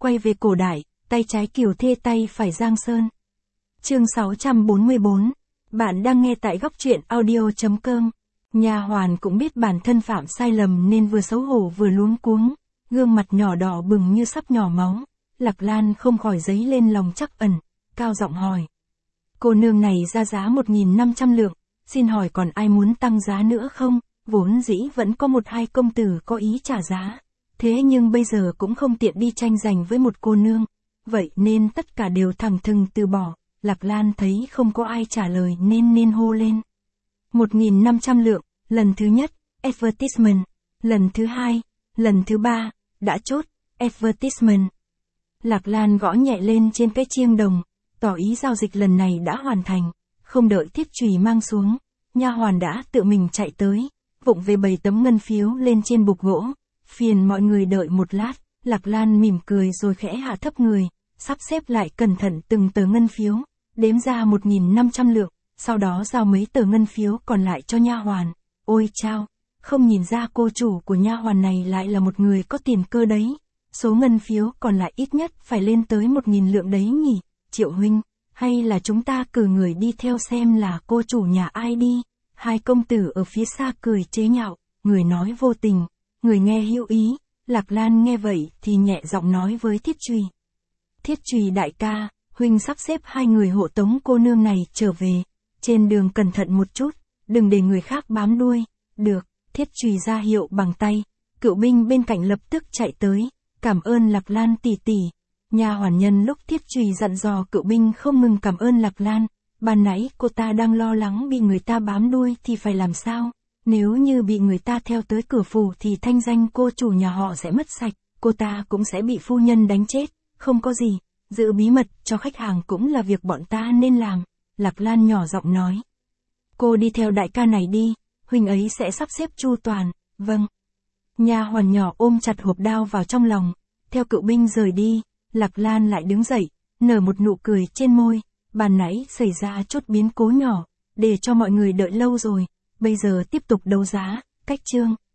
quay về cổ đại, tay trái Kiều Thê tay phải Giang Sơn. Chương 644. Bạn đang nghe tại góc truyện audio.com. Nha hoàn cũng biết bản thân phạm sai lầm nên vừa xấu hổ vừa luống cuống, gương mặt nhỏ đỏ bừng như sắp nhỏ máu. Lạc Lan không khỏi dấy lên lòng trắc ẩn, cao giọng hỏi. Cô nương này ra giá 1.500 lượng, xin hỏi còn ai muốn tăng giá nữa không? Vốn dĩ vẫn có một hai công tử có ý trả giá, thế nhưng bây giờ cũng không tiện đi tranh giành với một cô nương, vậy nên tất cả đều thẳng thừng từ bỏ. Lạc Lan thấy không có ai trả lời nên hô lên. 1.500 lượng, lần thứ nhất, advertisement, lần thứ hai, lần thứ ba, đã chốt, advertisement. Lạc Lan gõ nhẹ lên trên cái chiêng đồng, tỏ ý giao dịch lần này đã hoàn thành, không đợi thiết chùy mang xuống, nha hoàn đã tự mình chạy tới, vụng về bày tấm ngân phiếu lên trên bục gỗ, phiền mọi người đợi một lát. Lạc Lan mỉm cười rồi khẽ hạ thấp người, sắp xếp lại cẩn thận từng tờ ngân phiếu, đếm ra 1.500 lượng, sau đó giao mấy tờ ngân phiếu còn lại cho nha hoàn. Ôi chao, không nhìn ra cô chủ của nha hoàn này lại là một người có tiền cơ đấy. Số ngân phiếu còn lại ít nhất phải lên tới 1.000 lượng đấy nhỉ. Triệu huynh, hay là chúng ta cử người đi theo xem là cô chủ nhà ai đi? Hai công tử ở phía xa cười chế nhạo, người nói vô tình, người nghe hữu ý. Lạc Lan nghe vậy thì nhẹ giọng nói với Thiết Chùy. Thiết Chùy đại ca, huynh sắp xếp hai người hộ tống cô nương này trở về, trên đường cẩn thận một chút, đừng để người khác bám đuôi. Được, Thiết Chùy ra hiệu bằng tay, cựu binh bên cạnh lập tức chạy tới, cảm ơn Lạc Lan tỷ tỷ. Nha hoàn nhân lúc Thiết Chùy dặn dò cựu binh không ngừng cảm ơn Lạc Lan, ban nãy cô ta đang lo lắng bị người ta bám đuôi thì phải làm sao? Nếu như bị người ta theo tới cửa phủ thì thanh danh cô chủ nhà họ sẽ mất sạch, cô ta cũng sẽ bị phu nhân đánh chết, không có gì, giữ bí mật cho khách hàng cũng là việc bọn ta nên làm. Lạc Lan nhỏ giọng nói. Cô đi theo đại ca này đi, huynh ấy sẽ sắp xếp chu toàn. Vâng. Nha hoàn nhỏ ôm chặt hộp đao vào trong lòng, theo cựu binh rời đi. Lạc Lan lại đứng dậy, nở một nụ cười trên môi, ban nãy xảy ra chút biến cố nhỏ, để cho mọi người đợi lâu rồi, bây giờ tiếp tục đấu giá, cách chương.